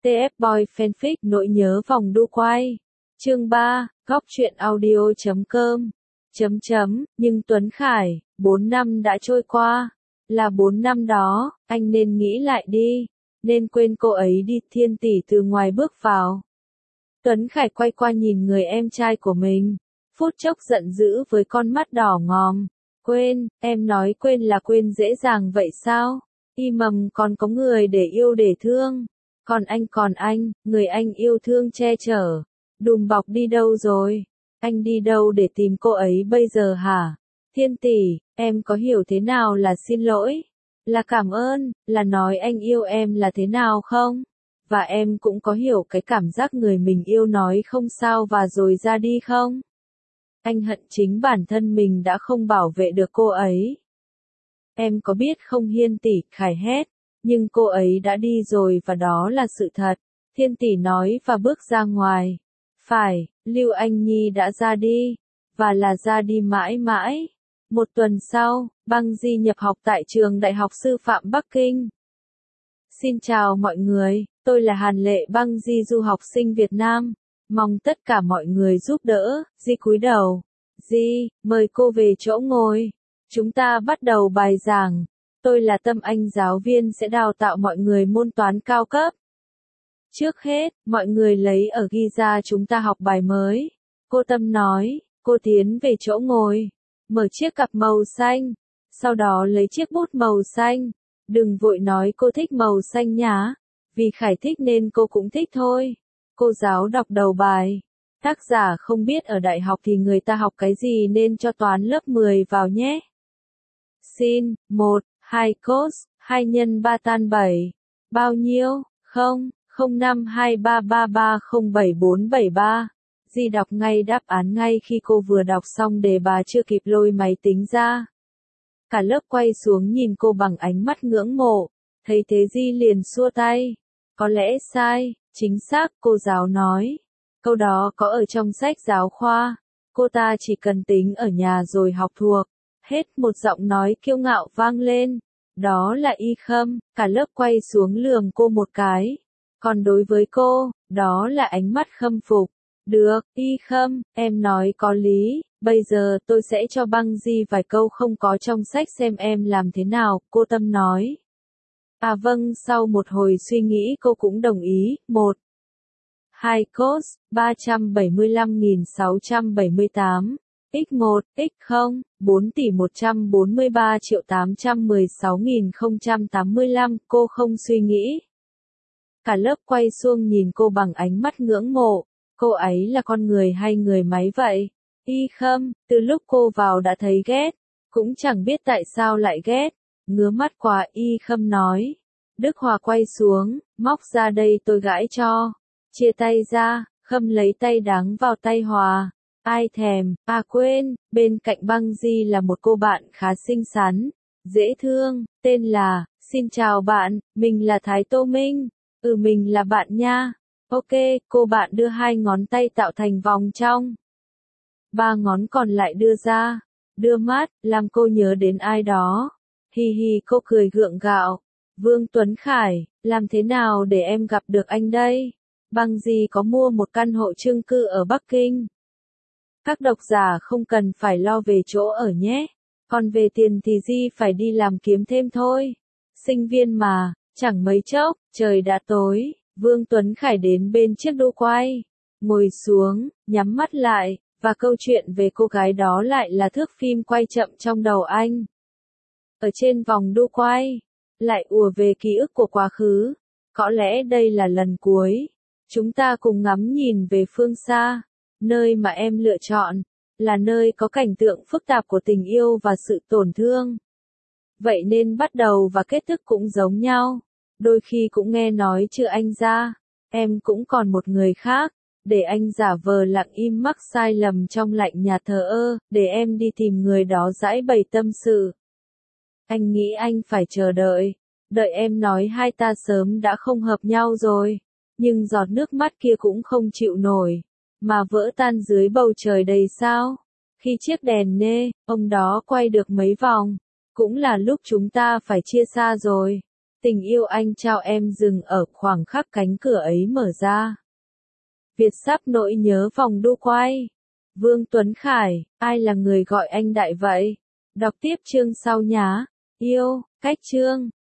TF Boy Fanfic nỗi nhớ vòng đu quay. Chương 3, góc truyện audio.com. Nhưng Tuấn Khải, 4 năm đã trôi qua. Là 4 năm đó, anh nên nghĩ lại đi. Nên quên cô ấy đi. Thiên Tỷ từ ngoài bước vào. Tuấn Khải quay qua nhìn người em trai của mình. Phút chốc giận dữ với con mắt đỏ ngòm. Quên, em nói quên là quên dễ dàng vậy sao? Y mầm còn có người để yêu để thương. Còn anh, người anh yêu thương che chở. Đùm bọc đi đâu rồi? Anh đi đâu để tìm cô ấy bây giờ hả? Thiên Tỷ, em có hiểu thế nào là xin lỗi? Là cảm ơn, là nói anh yêu em là thế nào không? Và em cũng có hiểu cái cảm giác người mình yêu nói không sao và rồi ra đi không? Anh hận chính bản thân mình đã không bảo vệ được cô ấy. Em có biết không? Hiên Tỷ, Khải hét. Nhưng cô ấy đã đi rồi và đó là sự thật. Thiên Tỷ nói và bước ra ngoài. Phải, Lưu Anh Nhi đã ra đi. Và là ra đi mãi mãi. Một tuần sau, Băng Di nhập học tại trường Đại học Sư phạm Bắc Kinh. Xin chào mọi người, tôi là Hàn Lệ Băng Di, du học sinh Việt Nam. Mong tất cả mọi người giúp đỡ. Di cúi đầu. Di, mời cô về chỗ ngồi. Chúng ta bắt đầu bài giảng. Tôi là Tâm Anh, giáo viên sẽ đào tạo mọi người môn toán cao cấp. Trước hết, mọi người lấy ở ghi ra chúng ta học bài mới. Cô Tâm nói, cô tiến về chỗ ngồi. Mở chiếc cặp màu xanh. Sau đó lấy chiếc bút màu xanh. Đừng vội nói cô thích màu xanh nhá. Vì Khải thích nên cô cũng thích thôi. Cô giáo đọc đầu bài. Tác giả không biết ở đại học thì người ta học cái gì nên cho toán lớp 10 vào nhé. Sin, 1, 2 cos, 2 nhân 3 tan 7. Bao nhiêu? 0, 0523330743. Di đọc ngay đáp án ngay khi cô vừa đọc xong đề bà chưa kịp lôi máy tính ra. Cả lớp quay xuống nhìn cô bằng ánh mắt ngưỡng mộ. Thấy thế Di liền xua tay. Có lẽ sai, chính xác, cô giáo nói. Câu đó có ở trong sách giáo khoa. Cô ta chỉ cần tính ở nhà rồi học thuộc. Hết, một giọng nói kiêu ngạo vang lên. Đó là Y Khâm. Cả lớp quay xuống lườm cô một cái. Còn đối với cô, đó là ánh mắt khâm phục. Được, Y Khâm, em nói có lý. Bây giờ tôi sẽ cho Băng Di vài câu không có trong sách xem em làm thế nào, cô Tâm nói. À vâng, sau một hồi suy nghĩ cô cũng đồng ý. 1. 2 cos, 375.678. x1, x0, 4 tỷ 143.816.085. Cô không suy nghĩ. Cả lớp quay xuống nhìn cô bằng ánh mắt ngưỡng mộ. Cô ấy là con người hay người máy vậy? Y Khâm, từ lúc cô vào đã thấy ghét. Cũng chẳng biết tại sao lại ghét. Ngứa mắt quá, Y Khâm nói. Đức Hòa quay xuống, móc ra đây tôi gãi cho. Chia tay ra, Khâm lấy tay đắng vào tay Hòa. Ai thèm, à quên, bên cạnh Băng Di là một cô bạn khá xinh xắn, dễ thương, tên là, xin chào bạn, mình là Thái Tô Minh. Mình là bạn nha. Ok, cô bạn đưa 2 ngón tay tạo thành vòng trong. 3 ngón còn lại đưa ra, đưa mắt, làm cô nhớ đến ai đó. Hi hi, cô cười gượng gạo. Vương Tuấn Khải, làm thế nào để em gặp được anh đây? Băng Di có mua một căn hộ chung cư ở Bắc Kinh. Các độc giả không cần phải lo về chỗ ở nhé. Còn về tiền thì Di phải đi làm kiếm thêm thôi. Sinh viên mà, chẳng mấy chốc, trời đã tối. Vương Tuấn Khải đến bên chiếc đu quay. Ngồi xuống, nhắm mắt lại, và câu chuyện về cô gái đó lại là thước phim quay chậm trong đầu anh. Ở trên vòng đu quay, lại ùa về ký ức của quá khứ. Có lẽ đây là lần cuối. Chúng ta cùng ngắm nhìn về phương xa. Nơi mà em lựa chọn, là nơi có cảnh tượng phức tạp của tình yêu và sự tổn thương. Vậy nên bắt đầu và kết thúc cũng giống nhau. Đôi khi cũng nghe nói trừ anh ra, em cũng còn một người khác. Để anh giả vờ lặng im mắc sai lầm trong lạnh nhạt thờ ơ, để em đi tìm người đó giãi bày tâm sự. Anh nghĩ anh phải chờ đợi. Đợi em nói hai ta sớm đã không hợp nhau rồi. Nhưng giọt nước mắt kia cũng không chịu nổi. Mà vỡ tan dưới bầu trời đầy sao. Khi chiếc đèn nê, ông đó quay được mấy vòng. Cũng là lúc chúng ta phải chia xa rồi. Tình yêu anh trao em dừng ở khoảng khắc cánh cửa ấy mở ra. Việt sắp nỗi nhớ vòng đu quay. Vương Tuấn Khải, ai là người gọi anh đại vậy? Đọc tiếp chương sau nhá. Yêu, cách chương.